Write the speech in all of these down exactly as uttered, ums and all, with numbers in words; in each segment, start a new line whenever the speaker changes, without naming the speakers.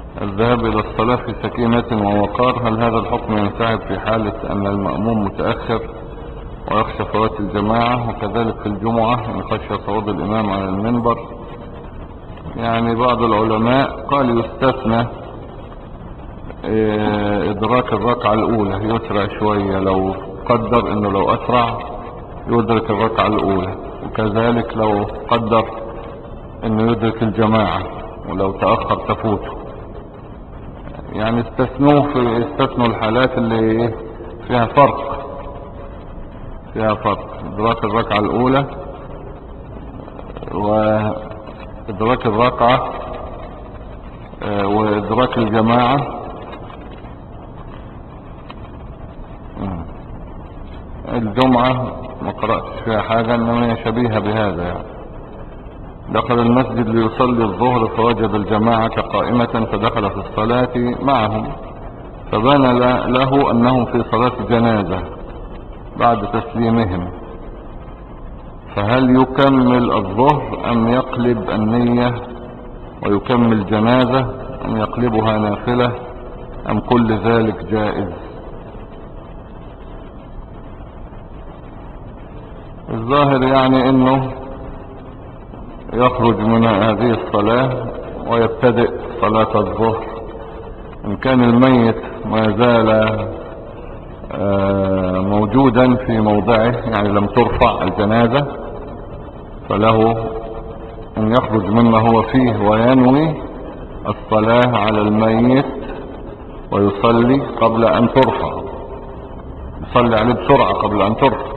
الذهاب إلى الصلاة في سكينة ووقار، هل هذا الحكم ينسحب في حالة أن المأموم متأخر ويخشى فوات الجماعة، وكذلك في الجمعة إن خشى صعود الإمام على المنبر؟ يعني بعض العلماء قال يستثنى إدراك الركعة الأولى، يسرع شوية لو قدر إنه لو أسرع يدرك الركعة الأولى، وكذلك لو قدر إنه يدرك الجماعة ولو تأخر تفوته. يعني استثنوه في استثنوا الحالات اللي فيها فرق فيها فرق إدراك الركعة الأولى وإدراك الركعة وإدراك الجماعة. الجمعة ما قرأتش فيها حاجة، إنما هي شبيهة بهذا. يعني دخل المسجد ليصلي الظهر فوجد الجماعة قائمة فدخل في الصلاة معهم، فبان له أنهم في صلاة جنازة بعد تسليمهم، فهل يكمل الظهر أم يقلب النية ويكمل جنازة أم يقلبها نافلة أم كل ذلك جائز؟ الظاهر يعني أنه يخرج من هذه الصلاة ويبتدئ صلاة الظهر. إن كان الميت ما زال موجودا في موضعه، يعني لم ترفع الجنازة، فله أن يخرج مما هو فيه وينوي الصلاة على الميت ويصلي قبل أن ترفع، يصلي عليه بسرعة قبل أن ترفع.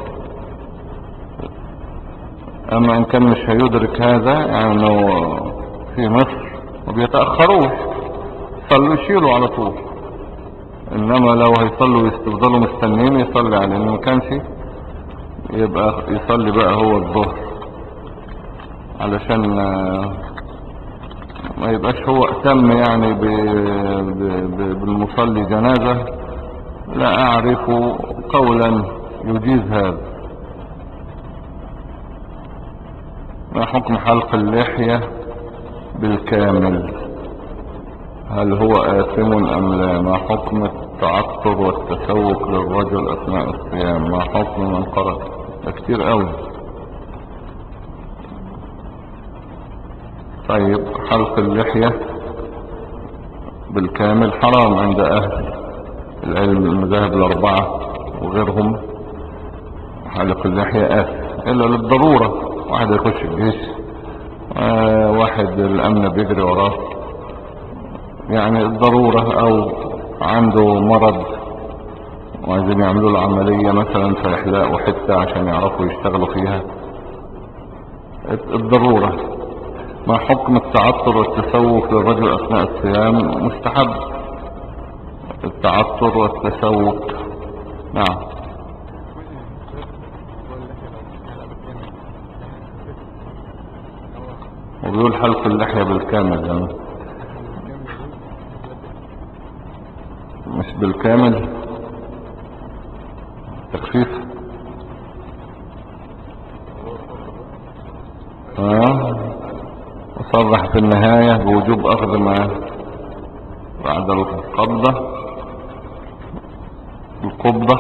أما إن كان مش هيدرك هذا، يعني أنه في مصر وبيتأخروش صلوا يشيلوا على طول، إنما لو هيصلوا يستفضلوا مستنين يصلي عليه، إنه ما كانش يبقى يصلي بقى هو الظهر، علشان ما يبقاش هو اهتم يعني بالمصلي جنازة. لا أعرف قولا يجيز هذا. ما حكم حلق اللحية بالكامل؟ هل هو آثم أم لا؟ ما حكم التعطر والتسوق للرجل أثناء الصيام؟ ما حكم من قرأ؟ ده كتير قوي. طيب، حلق اللحية بالكامل حرام عند أهل العلم المذاهب الأربعة وغيرهم. حلق اللحية آثم إلا للضرورة، واحد يخش الجيش، آه واحد الأمن بيجري وراه، يعني الضرورة، أو عنده مرض وعايزين يعملوا له عملية مثلا فيحلقوا حتة عشان يعرفوا يشتغلوا فيها، الضرورة. ما حكم التعطر والتسوق للرجل أثناء الصيام؟ مستحب التعطر والتسوق. نعم. وبيقول حلق اللحية بالكامل، يعني مش بالكامل، تخفيف. اه صرح في النهاية بوجوب أخذ ما بعد القبضة القبضة،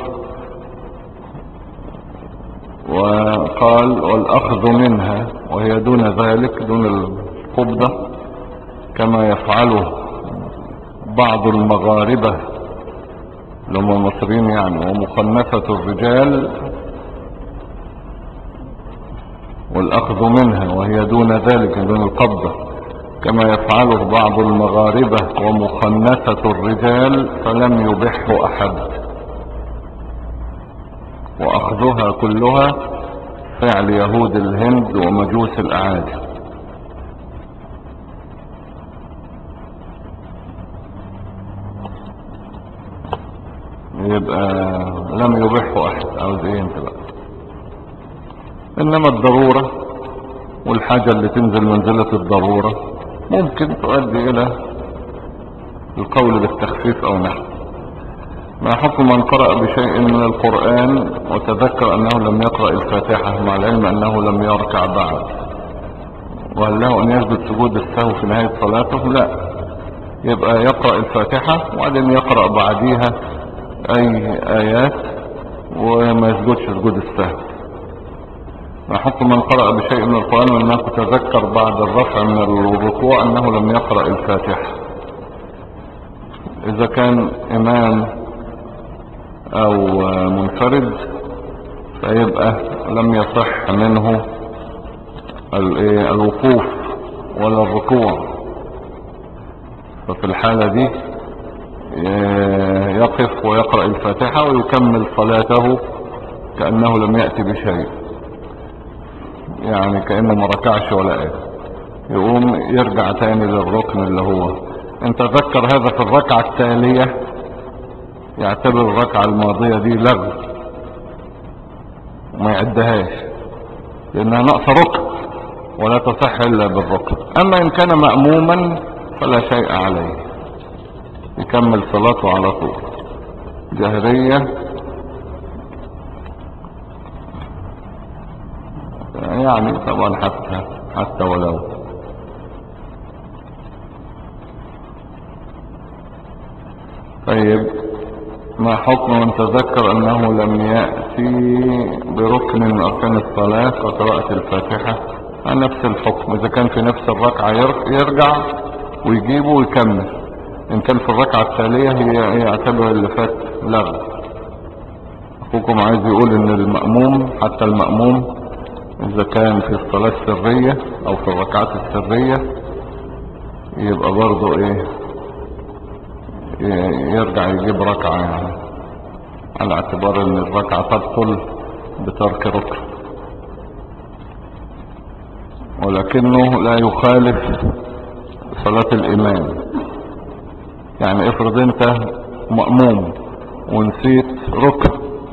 وقال والأخذ منها وهي دون ذلك، دون القبضة، كما يفعله بعض المغاربة لهم المصريين يعني، ومخنثة الرجال، والأخذ منها وهي دون ذلك دون القبضة، كما يفعله بعض المغاربة ومخنثة الرجال، فلم يبحه أحد، وأخذها كلها فعل يهود الهند ومجوس الأعاجم. يبقى لم يبحه أحد. عاوز ايه انت بقى؟ انما الضرورة والحاجة اللي تنزل منزلة الضرورة ممكن تؤدي الى القول بالتخفيف او نحو. ما حكم من قرأ بشيء من القرآن وتذكر انه لم يقرأ الفاتحة مع العلم انه لم يركع بعد، وهل له ان يسجد سجود السهو في نهاية صلاته؟ لا، يبقى يقرأ الفاتحة وبعدين يقرأ بعديها اي ايات وما يسجدش سجود السهو. حكم من قرأ بشيء من القرآن وانه تذكر بعد الرفع من الركوع انه لم يقرأ الفاتحة. اذا كان امام او منفرد فيبقى لم يصح منه الوقوف ولا الركوع، ففي الحالة دي يقف ويقرأ الفاتحة ويكمل صلاته كأنه لم يأتي بشيء، يعني كأنه ما ركعش ولا ايه. يقوم يرجع تاني للركن اللي هو انت تذكر هذا في الركعة التالية، يعتبر الركعة الماضية دي لغو وما يعدهاش لانها نقص ركن ولا تصح الا بالركن. اما ان كان مأموما فلا شيء عليه، يكمل صلاته على طول جهرية، يعني طبعا حتى حتى ولو. طيب ما حكم من تذكر انه لم يأتي بركن من اركان الصلاة وقراءة الفاتحة؟ نفس الحكم، اذا كان في نفس الركعة يرجع ويجيبه ويكمل، ان كان في الركعة التالية هي يعتبر اللي فات لغو. اخوكم عايز يقول ان المأموم، حتى المأموم اذا كان في الصلاة السرية او في الركعات السرية يبقى برضو ايه يرجع يجيب ركعة، يعني على اعتبار ان الركعة تبطل بترك ركن، ولكنه لا يخالف صلاة الامام. يعني افرض انت مأموم ونسيت ركن،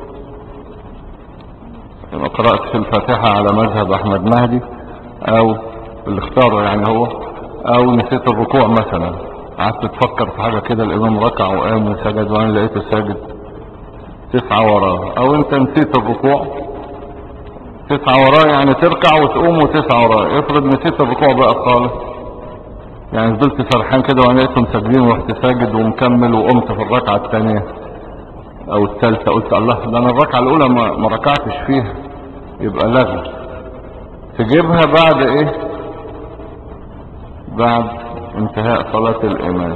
ما قرأتش الفاتحة على مذهب احمد مهدي او اللي اختاره يعني هو، او نسيت الركوع مثلا، قعدت تفكر في حاجة كده، الامام ركع وقام وسجد وانا لقيته ساجد، تسعى وراه. او انت نسيت الركوع تسعى وراه، يعني تركع وتقوم وتسعى وراه. افرض نسيت الركوع بقى خالص، يعني فضلت سرحان كده وانا لقيتهم ساجدين ورحت ساجد ومكمل وقمت في الركعة الثانية او الثالثة، قلت الله ده انا الركعة الاولى ما, ما ركعتش فيها، يبقى لغو. تجيبها بعد ايه؟ بعد انتهاء صلاة الامام.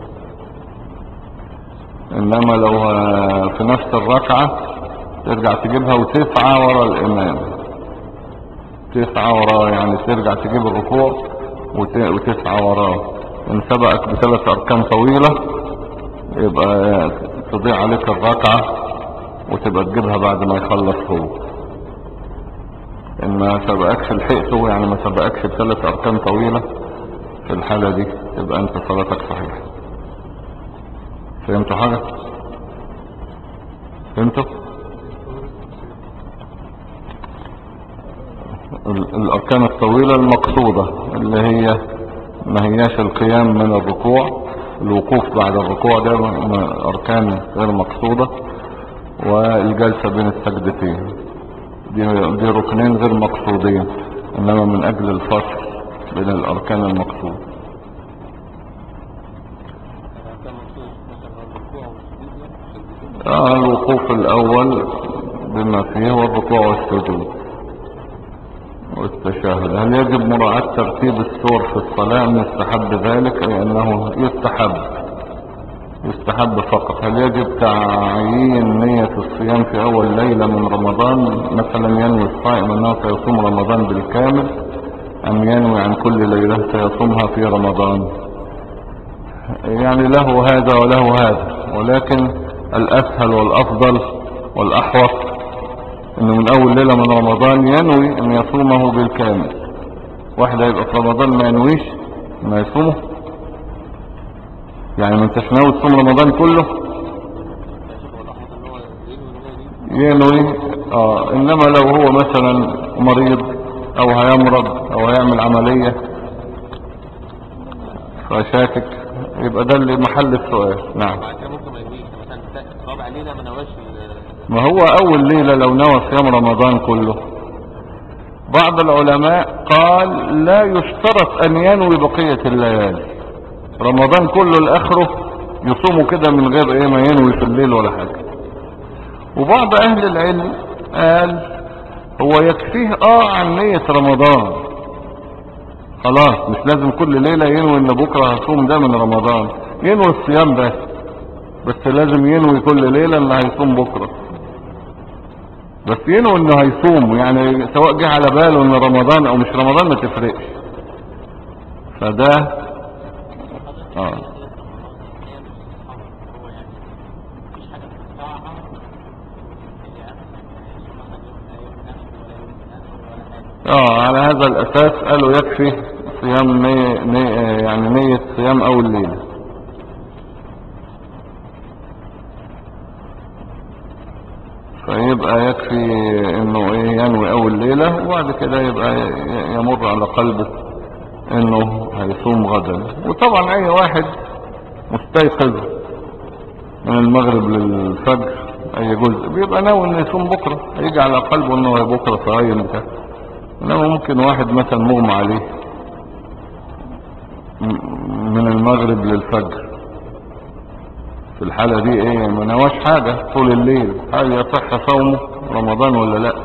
انما لو في نفس الركعة ترجع تجيبها وتسعى ورا الامام، تسعى وراه، يعني ترجع تجيب الركوع وتسعى وراه. ان سبقك بثلاث اركان طويلة يبقى تضيع عليك الركعة وتبقى تجيبها بعد ما يخلص هو. ان ما سبقكش لحقته، يعني ما سبقكش بثلاث اركان طويلة، في الحالة دي تبقى انت صلاتك صحيحة. فهمتوا حاجة؟ فهمتوا؟ الاركان الطويلة المقصودة اللي هي ما هياش القيام من الركوع، الوقوف بعد الركوع ده اركان غير مقصودة، والجلسة بين السجدتين دي, دي ركنين غير مقصودين، انما من اجل الفصل بين الاركان المقصود. اه الوقوف الاول بما فيه والركوع والسجود والتشهد. هل يجب مراعاة ترتيب السور في الصلاة ام يستحب ذلك؟ اي انه يستحب، يستحب فقط. هل يجب تعيين نية الصيام في اول ليلة من رمضان، مثلا ينوي الصائم انه سيصوم رمضان بالكامل، ام ينوي عن كل ليلة سيصومها في رمضان؟ يعني له هذا وله هذا، ولكن الاسهل والافضل والاحوط انه من اول ليلة من رمضان ينوي ان يصومه بالكامل. واحد يبقى في رمضان ما ينويش ما يصومه، يعني ما انتش ناوي تصوم رمضان كله ينوي. اه انما لو هو مثلا مريض او هيمرض او هيعمل عملية فشاكك، يبقى ده اللي محل السؤال. نعم. ما هو اول ليلة لو نوى صيام رمضان كله، بعض العلماء قال لا يشترط ان ينوي بقية الليالي، رمضان كله لاخره يصوموا كده من غير ايه ما ينوي في الليل ولا حاجة. وبعض اهل العلم قال هو يكفيه اه عن نية رمضان، خلاص مش لازم كل ليلة ينوي ان بكرة هصوم ده من رمضان، ينوي الصيام بس، بس لازم ينوي كل ليلة ان هيصوم بكرة، بس ينوي انه هيصوم، يعني سواء جه على باله ان رمضان او مش رمضان ما تفرقش. فده اه اه على هذا الاساس قالوا يكفي صيام نية نية يعني نية صيام اول ليلة. فيبقى يكفي انه ايه ينوي اول ليلة، وبعد كده يبقى يمر على قلبه انه هيصوم غدا. وطبعا اي واحد مستيقظ من المغرب للفجر اي جزء بيبقى ناوي انه يصوم بكرة، هيجي على قلبه انه بكرة صايم بتاع. انما ممكن واحد مثلا مغمى عليه من المغرب للفجر، في الحالة دي ايه ما نواش حاجة طول الليل، هل يصح صومه رمضان ولا لا؟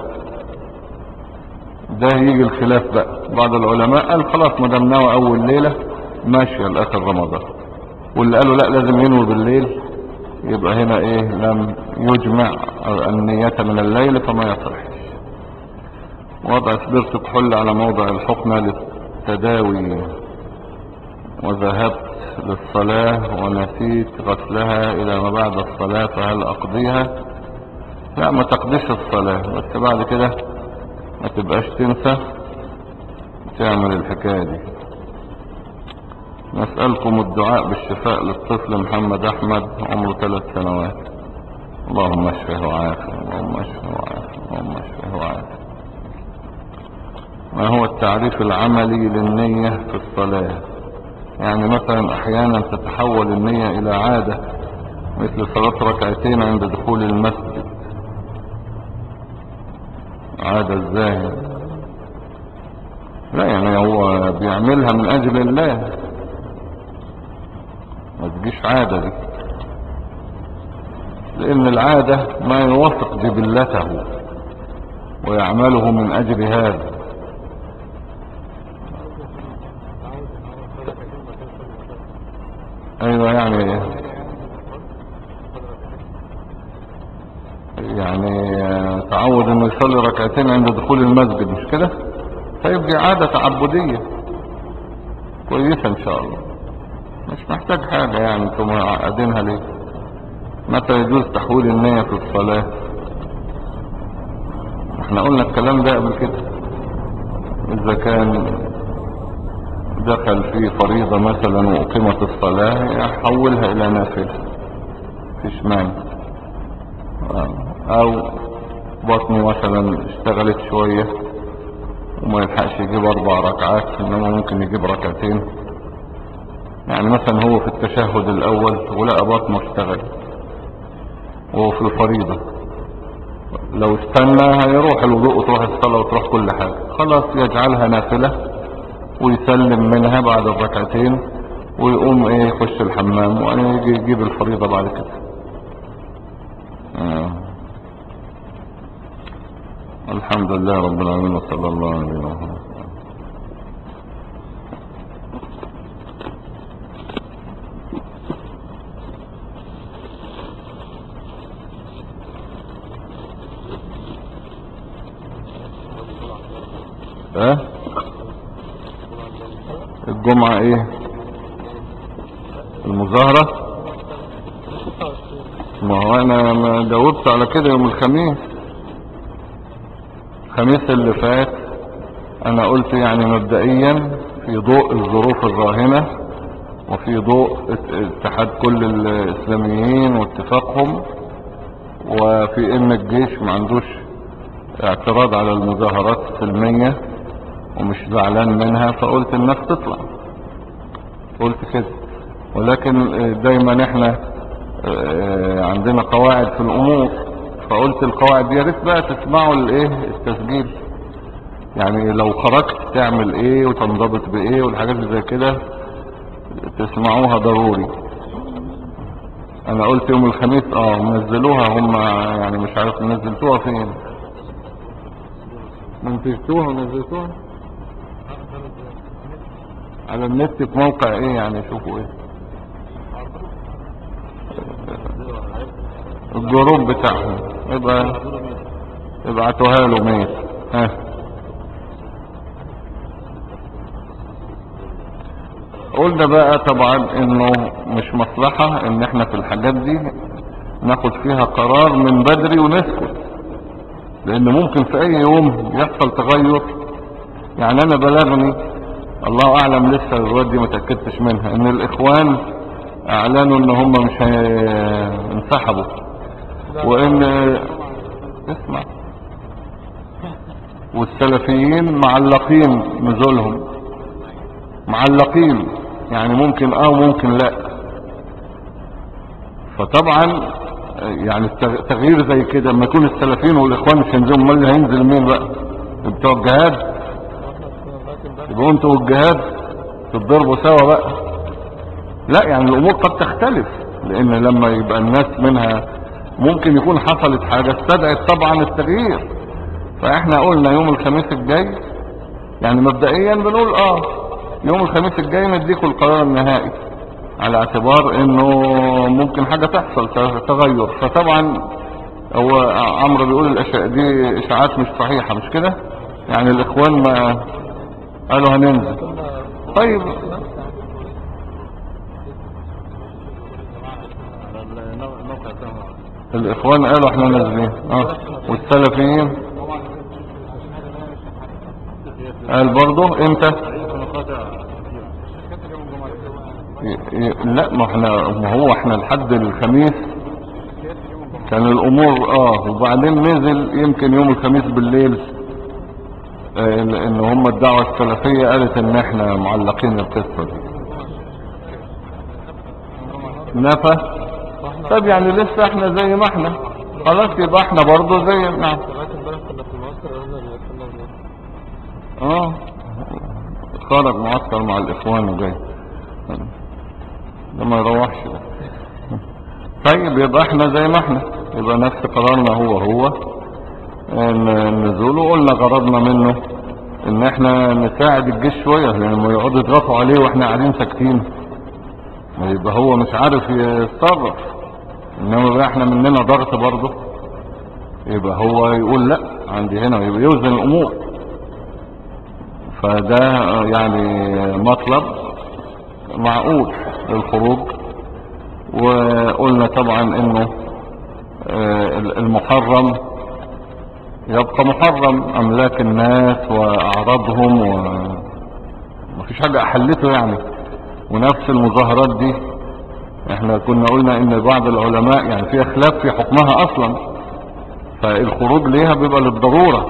ده يجي الخلاف بقى. بعض العلماء قال خلاص ما دام نوى اول ليلة ماشية لاخر رمضان، واللي قالوا لا لازم ينوي بالليل، يبقى هنا ايه لم يجمع النية من الليل فما يصحش. وضع سبرت كحول على موضع الحقنة للتداوي، وذهبت للصلاة ونسيت غسلها الى ما بعد الصلاة، فهل اقضيها؟ لا ما تقضيش الصلاة، بس بعد كده ما تبقاش تنسى تعمل الحكاية دي. نسألكم الدعاء بالشفاء للطفل محمد احمد عمره ثلاث سنوات. اللهم اشفه وعافه، اللهم اشفه وعافه، اللهم اشفه وعافه. ما هو التعريف العملي للنية في الصلاة؟ يعني مثلا احيانا تتحول النية الى عادة، مثل صلاة ركعتين عند دخول المسجد. عادة ازاي؟ لا يعني هو بيعملها من اجل الله، ما تجيش عادة دي، لان العادة ما يوافق جبلته ويعمله من اجل هذا. ايوه يعني يعني تعود انه يصلي ركعتين عند دخول المسجد مش كده، فيبقى عادة تعبدية كويسة ان شاء الله، مش محتاج حاجة. يعني انتم معقدينها ليه؟ متى يجوز تحويل النية في الصلاة؟ احنا قلنا الكلام ده قبل كده. اذا كان دخل في فريضة مثلا وأقيمت الصلاة يحولها الى نافلة مفيش مانع. او بطنه مثلا اشتغلت شوية وما يلحقش يجيب اربع ركعات، انما ممكن يجيب ركعتين. يعني مثلا هو في التشهد الاول ولقى بطنه اشتغل وهو في الفريضة، لو استنى هيروح الوضوء وتروح الصلاة وتروح كل حاجة، خلاص يجعلها نافلة ويسلم منها بعد الركعتين ويقوم ايه يخش الحمام ويجي يجيب الفريضة بعد كده. آه. الحمد لله رب العالمين وصلى الله عليه وسلم. اه الجمعة ايه المظاهرة؟ ما هو انا ما جاوبت على كده يوم الخميس. الخميس اللي فات انا قلت يعني مبدئيا في ضوء الظروف الراهنة وفي ضوء اتحاد كل الاسلاميين واتفاقهم، وفي ان الجيش ما عندوش اعتراض على المظاهرات السلمية ومش زعلان منها، فقلت الناس تطلع، قلت كده. ولكن دايما احنا عندنا قواعد في الامور، فقلت القواعد دي يا ريت بقى تسمعوا الايه التسجيل، يعني لو خرجت تعمل ايه وتنضبط بايه والحاجات زي كده تسمعوها ضروري. انا قلت يوم الخميس اه منزلوها هم، يعني مش عارف نزلتوها فين، منتجتوها ونزلتوها على النت في موقع ايه يعني؟ شوفوا ايه الجروب بتاعهم، يبقى ابعتوها له ماشي. ها قلنا بقى طبعا انه مش مصلحة ان احنا في الحاجات دي ناخد فيها قرار من بدري ونسكت، لان ممكن في اي يوم يحصل تغير. يعني انا بلغني الله اعلم لسه الواد دي ما تأكدتش منها ان الاخوان اعلنوا ان هم مش هينسحبوا، وان اسمع والسلفيين معلقين نزولهم، معلقين يعني ممكن اه وممكن لا. فطبعا يعني تغيير زي كده لما يكون السلفيين والاخوان مش هينزلوا، امال اللي هينزل مين بقى؟ بتوع الجهاد، يبقوا انتوا والجهاد تتضربوا سوا بقى. لا يعني الامور قد تختلف، لان لما يبقى الناس منها ممكن يكون حصلت حاجة استدعت طبعا التغيير. فاحنا قلنا يوم الخميس الجاي، يعني مبدئيا بنقول اه يوم الخميس الجاي نديكوا القرار النهائي، على اعتبار انه ممكن حاجة تحصل تغير. فطبعا هو عمرو بيقول الاشياء دي اشاعات مش صحيحة، مش كده؟ يعني الاخوان ما قالوا هننزل. طيب الاخوان قالوا احنا نازلين اه، والسلفيين قال برضه امتى؟ لا ما احنا ما هو احنا لحد الخميس كان الامور اه، وبعدين نزل يمكن يوم الخميس بالليل اه ان هم الدعوة السلفية قالت ان احنا معلقين القصة دي. نفى. طب يعني لسه احنا زي ما احنا، خلاص يبقى احنا برضه زي نعم اه خرج معسكر مع الاخوان وجاي ده ما يروحش ده. طيب يبقى احنا زي ما احنا، يبقى نفس قرارنا هو هو النزول. وقلنا غرضنا منه ان احنا نساعد الجيش شوية، لما يقعدوا يضغطوا عليه واحنا قاعدين ساكتين يبقى هو مش عارف يتصرف. انما بقى احنا مننا ضغط برضه، يبقى هو يقول لا عندي هنا، يبقى يوزن الامور. فده يعني مطلب معقول للخروج. وقلنا طبعا انه المحرم يبقى محرم، املاك الناس واعراضهم ومفيش حاجة احلته يعني. ونفس المظاهرات دي احنا كنا قلنا ان بعض العلماء يعني في خلاف في حكمها اصلا، فالخروج ليها بيبقى للضرورة،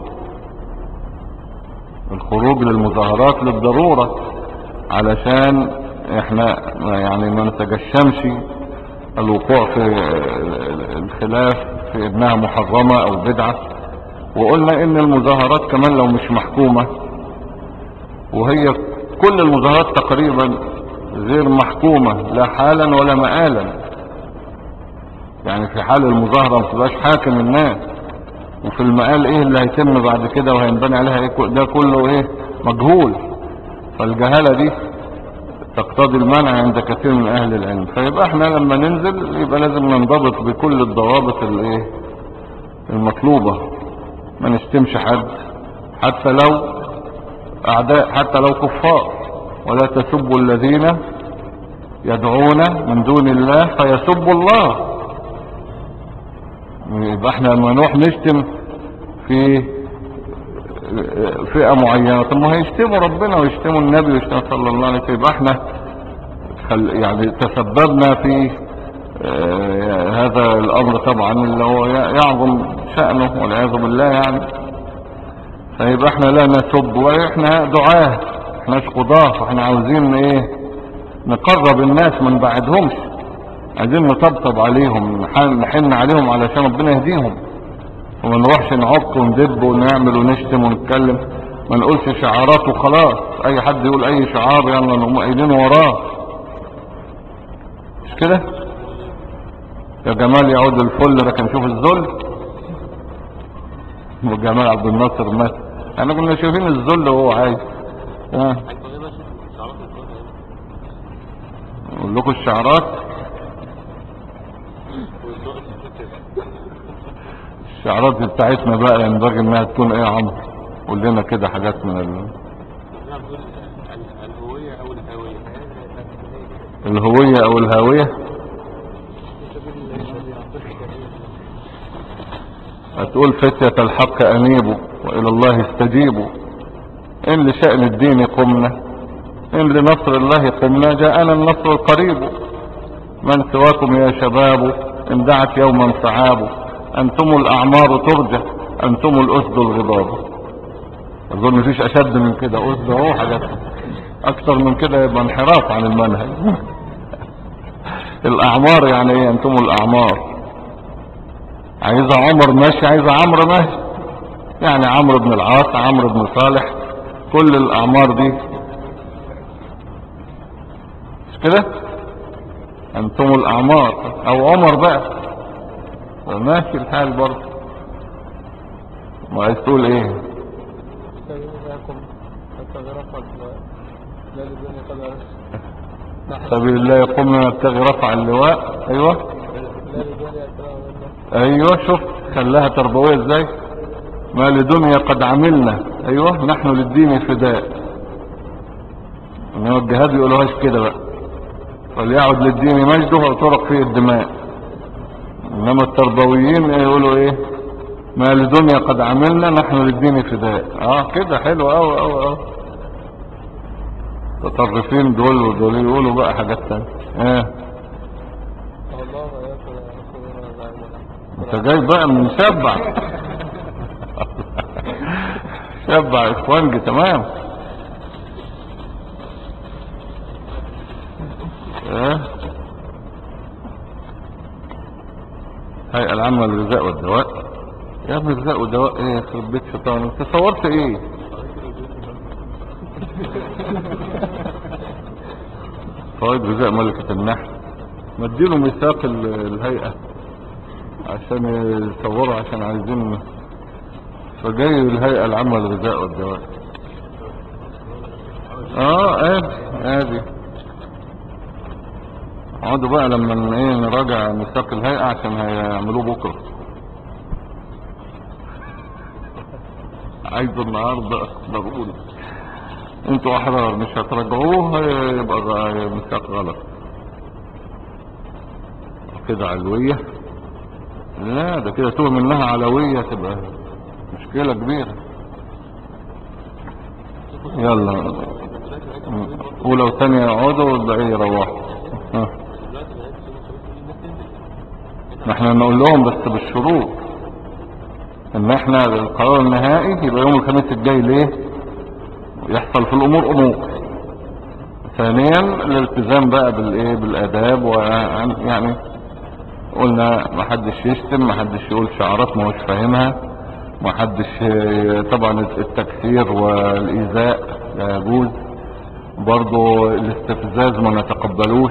الخروج للمظاهرات للضرورة علشان احنا يعني ما نتجشمش الوقوع في الخلاف في انها محرمة او بدعة. وقلنا ان المظاهرات كمان لو مش محكومة، وهي كل المظاهرات تقريبا غير محكومة لا حالا ولا مآلا، يعني في حال المظاهرة ما تبقاش حاكم الناس، وفي المقال ايه اللي هيتم بعد كده وهينبني عليها ايه ده كله ايه مجهول. فالجهالة دي تقتضي المنع عند كثير من اهل العلم. فيبقى احنا لما ننزل يبقى لازم ننضبط بكل الضوابط الايه المطلوبة، ما نشتمش حد حتى لو اعداء، حتى لو كفار. ولا تسبوا الذين يدعون من دون الله فيسبوا الله. يبقى احنا لما نروح نشتم في فئة معينة، طب ما هيشتموا ربنا ويشتموا النبي ويشتموا صلى الله عليه وسلم. يبقى احنا يعني تسببنا في اه هذا الامر طبعا اللي هو يعظم شأنه والعياذ بالله يعني. فيبقى احنا لا نسب واحنا دعاه، احناش قضاه. فاحنا عاوزين ايه نقرب الناس ما نبعدهمش، عايزين نطبطب عليهم نحن عليهم علشان ربنا يهديهم، وما نروحش نعق وندب ونعمل ونشتم ونتكلم. ما نقولش شعارات وخلاص، اي حد يقول اي شعار يلا نقوم قايلين وراه. كده؟ يا جمال يعود الفل لكن شوف الذل. وجمال عبد الناصر مات، احنا كنا شايفين الذل وهو عايش. اه اقول لكم الشعارات. الشعارات بتاعتنا بقى ينبغي انها تكون ايه يا عمرو؟ قول لنا كده حاجات من ال... الهوية او الهاوية. هتقول فتية الحق انيبوا والى الله استجيبوا، ان لشأن الدين قمنا، ان لنصر الله قمنا، جاءنا النصر القريب، من سواكم يا شباب ان دعت يوما صعاب، انتم الاعمار ترجى، انتم الاسد الغضاب. اظن مفيش اشد من كده، اسد اهو حاجات اكتر من كده يبقى انحراف عن المنهج. الاعمار يعني ايه؟ انتم الاعمار. عايزة عمر ماشي، عايزة عمرو ماشي، يعني عمرو بن العاص، عمرو بن صالح، كل الاعمار دي مش كده؟ انتم الاعمار او عمر بقى ماشي الحال برضه. ما عايز تقول ايه؟ سبيل الله يقوم نبتغي رفع اللواء. ايوه ايوه شفت خلاها تربوية ازاي؟ ما لدنيا قد عملنا، ايوه نحن للدين فداء. انما الجهاد يقولوهاش كده بقى، وليعد للدين مجده وترق فيه الدماء. انما التربويين يقولوا ايه؟ ما لدنيا قد عملنا نحن للدين فداء. اه كده حلو اوي اوي اوي. متطرفين دول ودول يقولوا بقى حاجات تانية. ايه انت جاي بقى من شبع. شبع اخوانجي تمام. ايه هيئة العامة للغذاء والدواء. يا ابن الغذاء والدواء ايه؟ يخرب بيت شيطان، انت صورت ايه؟ فوائد غذاء ملكة النحل. ما اديله ميثاق الهيئة عشان يصوروا، عشان عايزين. فجاي الهيئة العامة للغذاء والدواء. اه ادي ادي اقعدوا بقى لما ايه نراجع ميثاق الهيئة عشان هيعملوه بكرة. عايزه النهاردة ضروري. انتوا احرار مش هتراجعوه يبقى ميثاق غلط كده. علوية لا ده كده توه منها علوية تبقى مشكلة كبيرة. يلا ولو تانية يقعدوا والبقية يروحوا. ما احنا نقول لهم بس بالشروط ان احنا القرار النهائي يبقى يوم الخميس الجاي. ليه؟ يحصل في الامور امور. ثانيا الالتزام بقى بالايه بالاداب، ويعني قلنا ما حدش يشتم، ما حدش يقول شعارات ما هوش فاهمها، ما حدش طبعا التكسير والايذاء لا يجوز، برضو الاستفزاز ما نتقبلوش،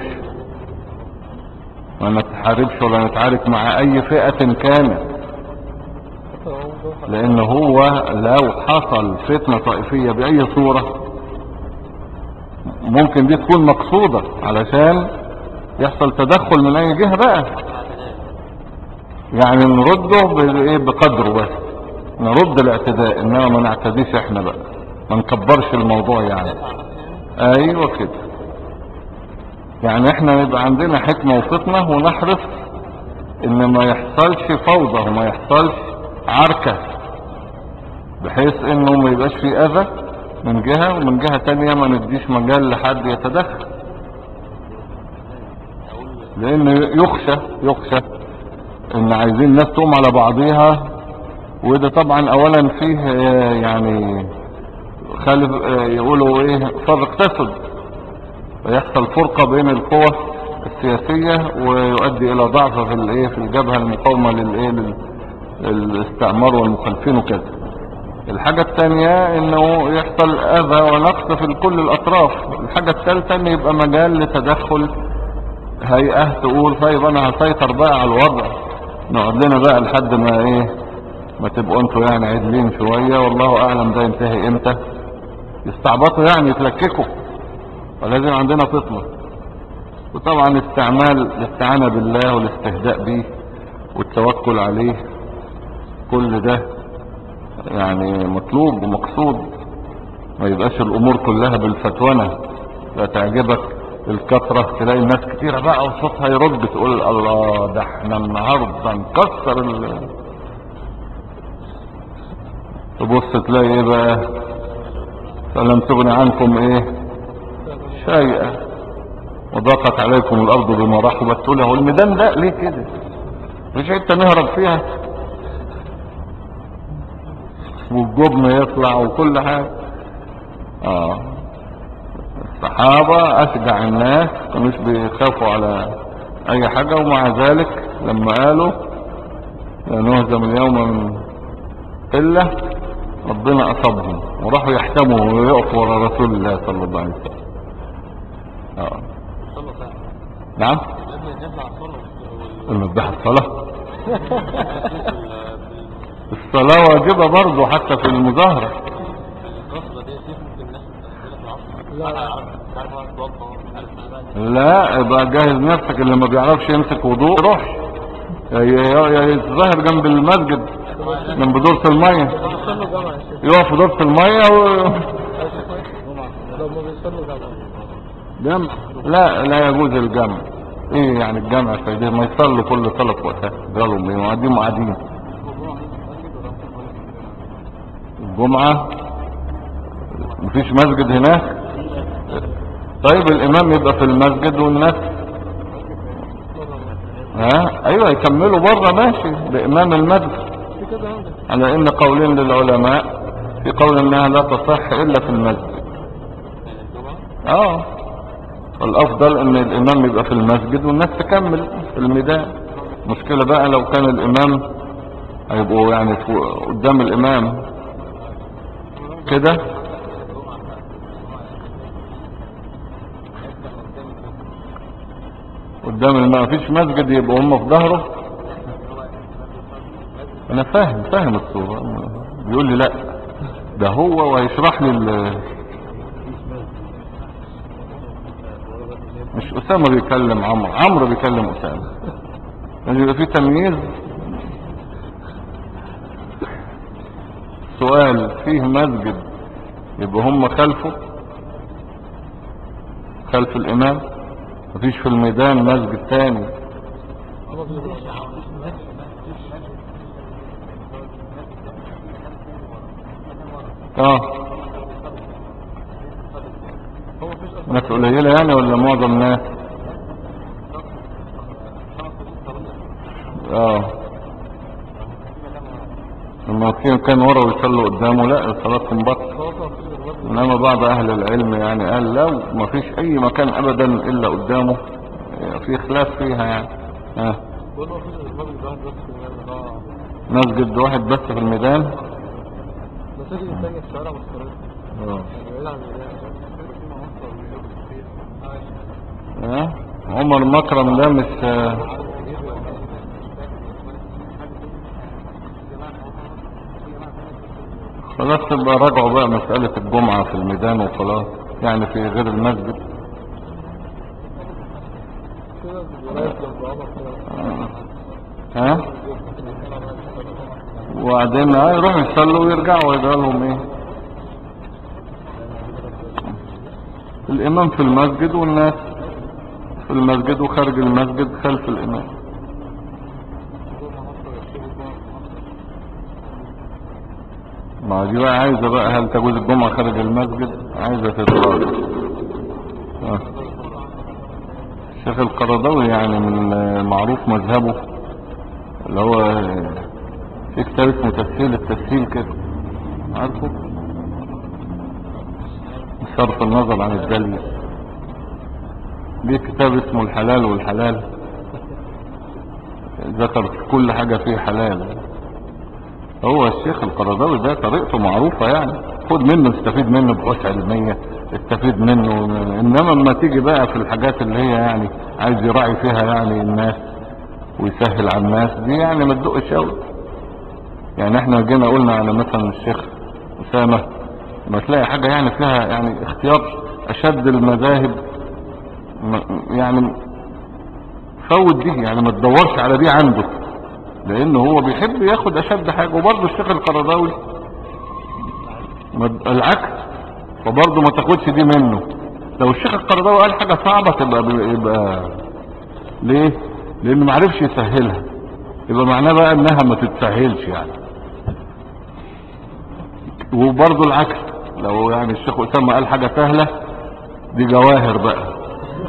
ما نتحاربش ولا نتعارك مع اي فئة كانت، لان هو لو حصل فتنة طائفية باي صورة ممكن دي تكون مقصودة علشان يحصل تدخل من اي جهة بقى، يعني نرده بايه بقدره، بس نرد الاعتداء انما ما نعتديش احنا بقى، ما نكبرش الموضوع يعني. ايوه كده، يعني احنا يبقى عندنا حكمة وفطنة ونحرص ان ما يحصلش فوضى وما يحصلش عركة، بحيث انه ما يبقاش في اذى من جهة ومن جهة تانية ما نديش مجال لحد يتدخل، لان يخشى يخشى ان عايزين الناس تقوم على بعضيها، وده طبعا اولا فيه يعني خالف يقولوا ايه فرق تسد، ويحصل فرقة بين القوى السياسية ويؤدي الى ضعف في الايه في الجبهة المقاومة للايه للاستعمار والمخالفين وكذا. الحاجة الثانية انه يحصل اذى ونقص في كل الاطراف. الحاجة الثالثة ان يبقى مجال لتدخل هيئة تقول طيب انا هسيطر بقى على الوضع، نقعد لنا بقى لحد ما ايه، ما تبقوا انتوا يعني عدلين شوية، والله اعلم ده ينتهي امتى. يستعبطوا يعني يتلككوا، ولازم عندنا فطنة. وطبعا استعمال الاستعانة بالله والاستهزاء به والتوكل عليه، كل ده يعني مطلوب ومقصود. ما يبقاش الامور كلها بالفتونة، لا تعجبك الكثرة، تلاقي الناس كتيرة بقى وصوتها يرد، تقول الله ده احنا النهاردة نكسر ال... تبص تلاقي ايه بقى، فلم تغن عنكم ايه شيئا وضاقت عليكم الارض بما رحبت. تقول هو الميدان ده ليه كده، مش حته نهرب فيها، والجبن يطلع وكل حاجه. اه الصحابه اشجع الناس، كانوش بيخافوا على اي حاجه، ومع ذلك لما قالوا لا نهزم اليوم من قله ربنا اصابهم وراحوا يحتموا ويقفوا ورا رسول الله صلى الله عليه وسلم. اه نعم المذبحة الصلاة الصلاة واجبة برضو حتى في المظاهرة. لا يبقى جاهز نفسك، اللي ما بيعرفش يمسك وضوء روح يتظاهر جنب المسجد جنب دورة المية، يقف في دورة المية و... جمع لا لا يجوز الجمع. ايه يعني الجمع فايدة، ما يصلوا كل صلاة في وقتها، قالوا ايه قاعدين قاعدين. الجمعة مفيش مسجد هناك، طيب الامام يبقى في المسجد والناس ها ايوه يكملوا بره ماشي بامام المسجد، على ان قولين للعلماء، في قول انها لا تصح الا في المسجد. اه الافضل ان الامام يبقى في المسجد والناس تكمل في الميدان. مشكلة بقى لو كان الامام هيبقوا يعني قدام الامام كده، قدام الامام مفيش مسجد يبقوا هم في ظهره. انا فاهم فاهم الصورة، بيقول لي لا ده هو ويشرح لي ال... مش اسامة بيكلم عمرو، عمرو بيكلم اسامة، يعني يبقى في تمييز. سؤال، فيه مسجد يبقى هم خلفه خلف الامام، مفيش في الميدان مسجد تاني. اه ناس قليلة يعني ولا معظم الناس؟ اه لما كان ورا ويصلوا قدامه لا صلاتهم بطل. انما بعض اهل العلم يعني قال لو ما فيش اي مكان ابدا الا قدامه، في خلاف فيها يعني. اه مسجد واحد بس في الميدان. اه عمر مكرم ده مش خلاص، تبقى راجعوا بقى مسألة الجمعة في الميدان وخلاص، يعني في غير المسجد. ها وبعدين يروحوا يصلوا ويرجعوا ويبقى لهم ايه، الامام في المسجد والناس في المسجد وخارج المسجد خلف الامام. ما دي بقى عايزة بقى، هل تجوز الجمعة خارج المسجد؟ عايزة تتراجع. آه. الشيخ القرضاوي يعني من معروف مذهبه، اللي هو في كتاب اسمه تسهيل التسهيل كده، عارفه بصرف النظر عن الدليل. ليه كتاب اسمه الحلال والحلال، ذكر كل حاجة فيه حلال. هو الشيخ القرضاوي ده طريقته معروفة يعني، خد منه استفيد منه بحوث علمية، استفيد منه. انما لما تيجي بقى في الحاجات اللي هي يعني عايز يراعي فيها يعني الناس ويسهل على الناس دي، يعني ما تدقش قوي. يعني احنا جينا قلنا على مثلا الشيخ أسامة، ما تلاقي حاجة يعني فيها يعني اختيار اشد المذاهب، يعني فوت دي، يعني ما تدورش على دي عنده، لانه هو بيحب ياخد اشد حاجة. وبرضه الشيخ القرضاوي العكس، فبرضه ما تاخدش دي منه. لو الشيخ القرضاوي قال حاجة صعبة تبقى يبقى ليه؟ لانه ما عرفش يسهلها، يبقى معناه بقى انها ما تتسهلش يعني. وبرضه العكس، لو يعني الشيخ أسامة قال حاجة سهلة دي جواهر بقى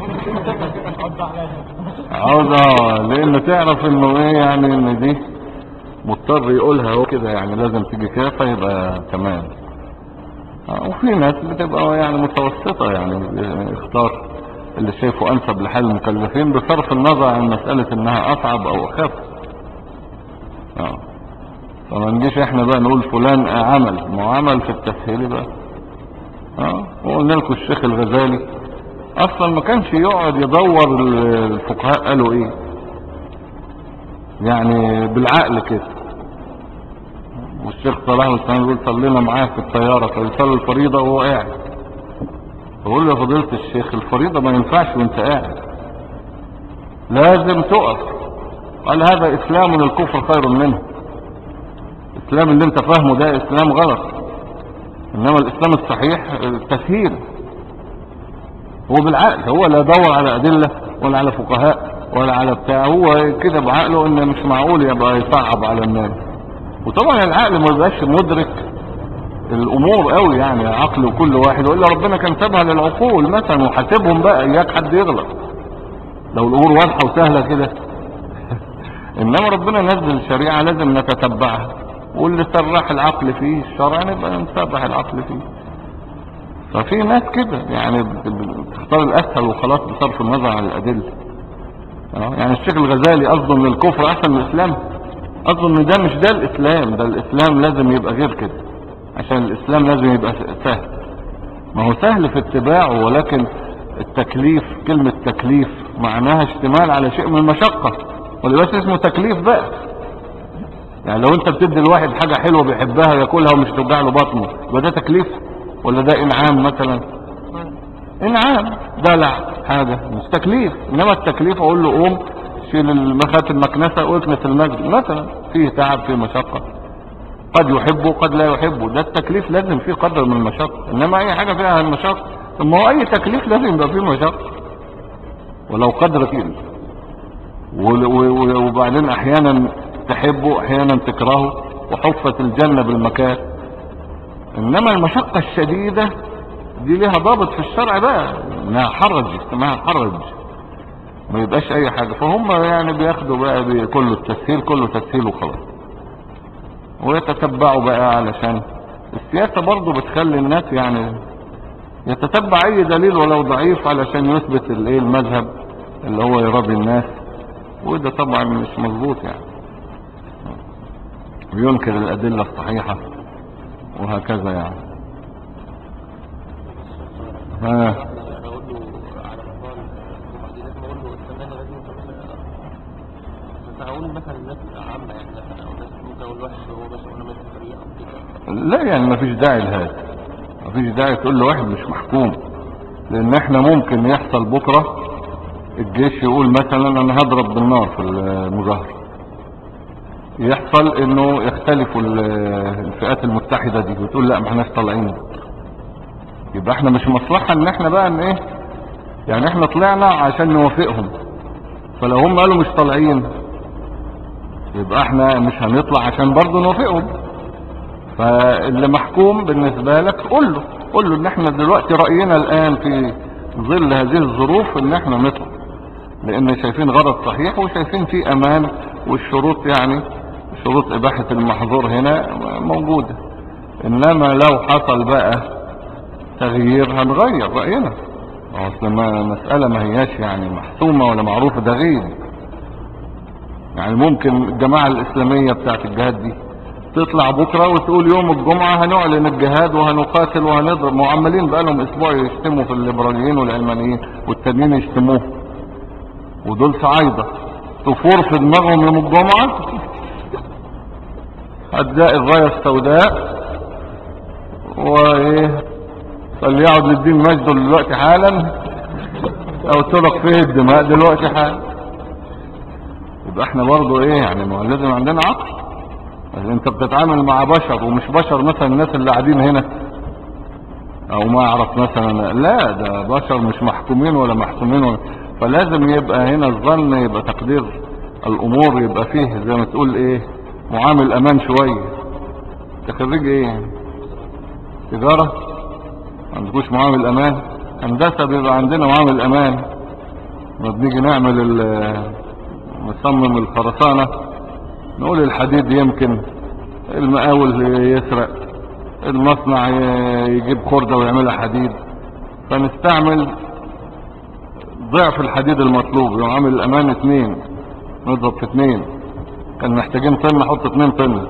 عاوزة، لان تعرف انه ايه يعني، ان دي مضطر يقولها هو كده يعني، لازم تيجي كده فيبقى تمام. وفي ناس بتبقى يعني متوسطة، يعني اختار اللي شايفه انسب لحال المكلفين بصرف النظر عن مسألة انها اصعب او اخف. اه فما نجيش احنا بقى نقول فلان عمل، ما هو عمل في التسهيل بقى. اه وقلنا لكم الشيخ الغزالي اصلا ما كانش يقعد يدور الفقهاء قالوا ايه، يعني بالعقل كده. والشيخ صلاح السلام يقول صلينا معاه في الطيارة فيصلي الفريضة وهو قاعد، بقول له يا فضيلة الشيخ الفريضة ما ينفعش وانت قاعد، لازم تقف. قال هذا اسلام الكفر خير منه، الاسلام اللي انت فاهمه ده اسلام غلط، انما الاسلام الصحيح التسهيل. هو بالعقل، هو لا يدور على ادلة ولا على فقهاء ولا على بتاع، هو كده بعقله ان مش معقول يبقى يصعب على الناس. وطبعا العقل ما بيبقاش مدرك الامور قوي يعني، عقل وكل واحد، والا ربنا كان سابها للعقول مثلا وحاسبهم بقى، اياك حد يغلط لو الامور واضحه وسهله كده. انما ربنا نزل شريعه لازم نتتبعها، واللي سرح العقل فيه الشرع نبقى نسبح العقل فيه. ففي ناس كده يعني بتختار الاسهل وخلاص بصرف النظر عن الادله. يعني الشيخ الغزالي قصده ان الكفر احسن من الاسلام، قصده ان ده مش ده الاسلام، ده الاسلام لازم يبقى غير كده، عشان الاسلام لازم يبقى سهل. ما هو سهل في اتباعه، ولكن التكليف، كلمة تكليف معناها اشتمال على شيء من المشقة، ولبس اسمه تكليف بقى. يعني لو انت بتدي الواحد حاجة حلوة بيحبها ياكلها ومش توجع له بطنه، يبقى ده تكليف ولا ده انعام مثلا؟ انعام، دلع حاجة مش تكليف. انما التكليف اقول له قوم شيل المخات المكنسة واكنس المسجد مثلا، فيه تعب فيه مشقة، قد يحبه قد لا يحبه، ده التكليف لازم فيه قدر من المشقة. انما اي حاجة فيها المشقة، ثم هو اي تكليف لازم يبقى فيه مشقة ولو قدر كيل. وبعدين احيانا تحبه احيانا تكرهه، وحفت الجنة بالمكان. انما المشقة الشديدة دي ليها ضابط في الشرع بقى، انها حرج، اسمها حرج، ما يبقاش اي حاجة. فهم يعني بياخدوا بقى كله التسهيل، كله تسهيل وخلاص، ويتتبعوا بقى. علشان السياسة برضو بتخلي الناس يعني يتتبع اي دليل ولو ضعيف علشان يثبت الايه المذهب اللي هو يرضي الناس، وده طبعا مش مظبوط يعني، وينكر الادلة الصحيحة وهكذا يعني. ها
هقول مثلا الناس عامة، يعني مثلا او ناس ممكن اقول واحد هو مثلا انا ماشي في طريق او كده.
لا يعني ما فيش داعي لهذا، ما فيش داعي تقول لواحد مش محكوم، لان احنا ممكن يحصل بكرة الجيش يقول مثلا انا هضرب بالنار في المظاهرة، يحصل انه يختلفوا الفئات المتحدة دي وتقول لا ما احناش طالعين، يبقى احنا مش مصلحة ان احنا بقى ان ايه يعني، احنا طلعنا عشان نوافقهم، فلو هم قالوا مش طالعين يبقى احنا مش هنطلع عشان برضه نوافقهم. فاللي محكوم بالنسبة لك قول له، قول له ان احنا دلوقتي رأينا الان في ظل هذه الظروف ان احنا نطلع، لان شايفين غرض صحيح وشايفين في امان، والشروط يعني شروط اباحة المحظور هنا موجودة. انما لو حصل بقى تغيير هنغير رأينا، اصل ما مسألة ما هياش يعني محسومة ولا معروفة، ده غير يعني. ممكن الجماعة الاسلامية بتاعت الجهاد دي تطلع بكرة وتقول يوم الجمعة هنعلن الجهاد وهنقاتل وهنضرب. معملين بقالهم اسبوع يشتموا في الليبراليين والعلمانيين والتانيين يشتموه، ودول صعايدة تفور في دماغهم يوم الجمعة هتلاقي الراية السوداء وايه فليعد للدين مجده دلوقتي حالا او ترك فيه الدماء دلوقتي حالا. يبقى احنا برضو ايه يعني ما لازم عندنا عقل. انت بتتعامل مع بشر ومش بشر مثلا الناس اللي قاعدين هنا او ما اعرف مثلا، لا ده بشر مش محكومين ولا محكومين ولا. فلازم يبقى هنا الظن يبقى تقدير الامور يبقى فيه زي ما تقول ايه معامل امان شوية. تخرج ايه تجارة ما عندكوش معامل امان؟ هندسة بيبقى عندنا معامل امان. ما بنيجي نعمل نصمم الخرسانة نقول الحديد يمكن، المقاول يسرق، المصنع يجيب خردة ويعملها حديد، فنستعمل ضعف الحديد المطلوب. يوم عامل الامان اتنين نضرب في اتنين، كان محتاجين طن نحط اتنين طن.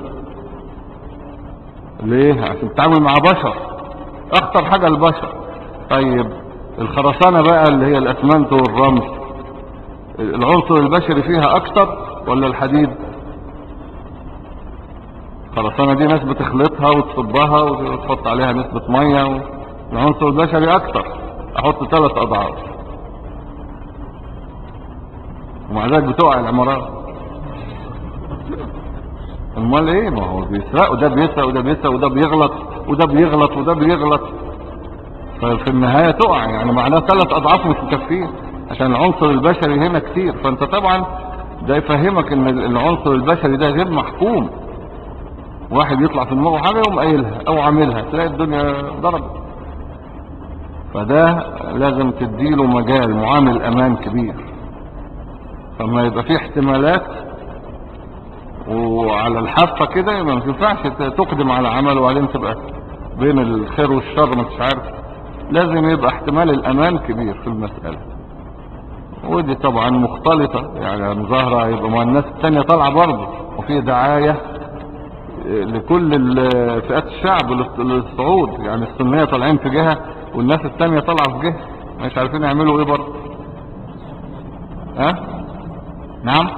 ليه؟ عشان تتعامل مع بشر، اخطر حاجة البشر. طيب الخرسانة بقى اللي هي الاسمنت والرمل، العنصر البشري فيها اكتر ولا الحديد؟ الخرسانة دي ناس بتخلطها وتصبها وتحط عليها نسبة مية، العنصر البشري اكتر، احط ثلاث اضعاف، ومع ذلك بتقع العمارات. امال ايه؟ ما هو بيسرق وده بيسرق وده بيسرق وده بيغلط وده بيغلط وده بيغلط، ففي النهاية تقع. يعني معناه ثلاث اضعاف مش مكفيه عشان العنصر البشري هنا كتير. فانت طبعا ده يفهمك ان العنصر البشري ده غير محكوم. واحد يطلع في دماغه حاجة يقوم قايلها او عاملها تلاقي الدنيا ضربت. فده لازم تديله مجال معامل امان كبير. فما يبقى فيه احتمالات وعلى الحافة كده ما ينفعش تقدم على عمل وبعدين تبقى بين الخير والشر مش عارف. لازم يبقى احتمال الامان كبير في المسألة. ودي طبعا مختلطة يعني مظاهرة يبقى مع الناس التانية طالعة برضه، وفي دعاية لكل فئات الشعب للصعود. يعني السنية طالعين في جهة والناس التانية طالعة في جهة، مش عارفين يعملوا ايه برضه. ها أه؟ نعم.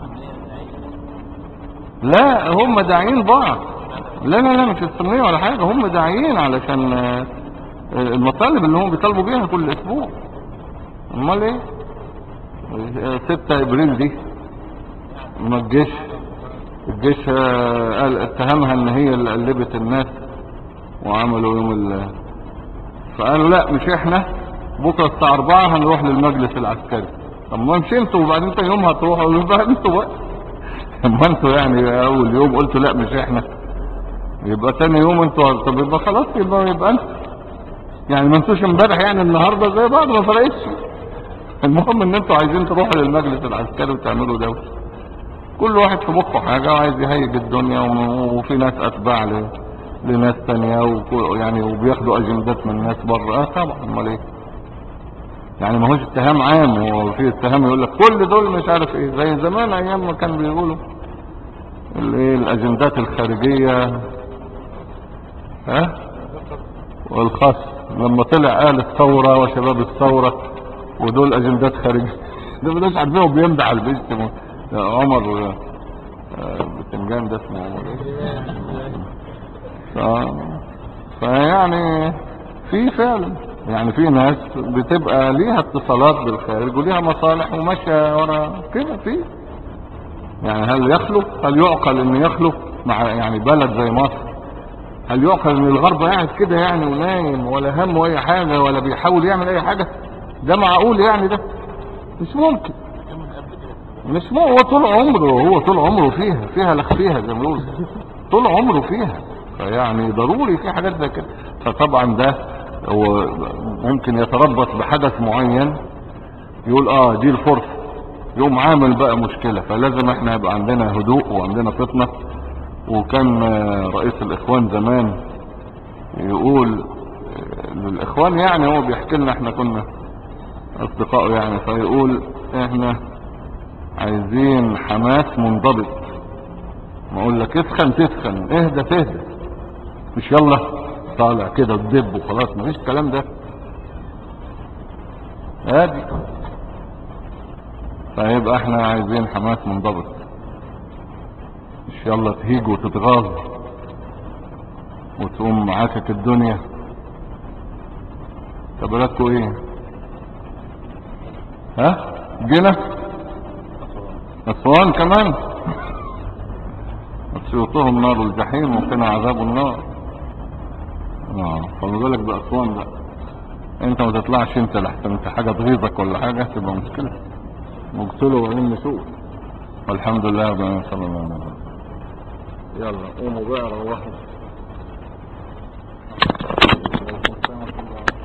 لا هم داعين بعض. لا لا لا مش السنية ولا حاجة، هم داعين علشان المطالب اللي هم بيطالبوا بيها كل اسبوع. امال ايه؟ ستة ابريل دي ما الجيش الجيش قال اتهمها ان هي اللي قلبت الناس وعملوا يوم ال فقالوا لا مش احنا، بكرة الساعة اربعة هنروح للمجلس العسكري. طب ما مش انتوا وبعدين انت يوم هتروحوا يبقى انتوا بقى. اما انتوا يعني اول يوم قلتوا لا مش احنا، يبقى تاني يوم انتوا. طب يبقى خلاص يبقى يبقى انت يعني ما انتوش امبارح يعني النهارده زي بعض ما فرقتش. المهم ان انتوا عايزين تروحوا للمجلس العسكري وتعملوا دوله. كل واحد في مخه حاجه وعايز يهيج الدنيا، وفي ناس اتباع ل... لناس تانية يعني وبياخدوا اجندات من الناس بره. اه طبعا امال ايه يعني؟ ما هوش اتهام عام، وفي اتهام يقول لك كل دول مش عارف ايه زي زمان ايام ما كان بيقولوا الايه الاجندات الخارجيه. ها والخاص لما طلع قال الثورة وشباب الثورة ودول اجندات خارجية. ده مش عارفين بيمدح على البيت عمر بتنجان ده اسمه عمر. ف... فيعني في فعلا يعني في ناس بتبقى ليها اتصالات بالخارج وليها مصالح وماشية ورا كده. في يعني هل يخلو هل يعقل ان يخلو مع يعني بلد زي مصر؟ هل يعقل ان الغرب قاعد كده يعني ونايم ولا همه اي حاجة ولا بيحاول يعمل اي حاجة؟ ده معقول يعني؟ ده مش ممكن. مش ممكن. هو طول عمره هو طول عمره فيها فيها لخ فيها زي ما بيقولوا طول عمره فيها. فيعني ضروري في حاجات زي كده. فطبعا ده هو ممكن يتربص بحدث معين يقول اه دي الفرصة يقوم عامل بقى مشكلة. فلازم احنا يبقى عندنا هدوء وعندنا فطنة. وكان رئيس الاخوان زمان يقول للاخوان يعني هو بيحكي لنا احنا كنا اصدقائه يعني، فيقول احنا عايزين حماس منضبط ما اقول لك اسخن تسخن، اهدى تهدى، مش يلا طالع كده تدب وخلاص، مفيش الكلام ده. هادي. فيبقى احنا عايزين حماس منضبط، مش يلا تهيج وتتغاظ وتقوم معاكك الدنيا. طب بلدكوا ايه؟ ها؟ جنة؟ اسوان كمان؟ سيوطهم نار الجحيم وقنا عذاب النار. اه خلي بالك بأسوان بقى، انت ما تطلعش انت لحسن انت حاجة تغيظك ولا حاجة تبقى مشكلة. مقتله وعلم سوء. والحمد لله رب العالمين صلى الله عليه وسلم. يلا قوموا بقى روحوا.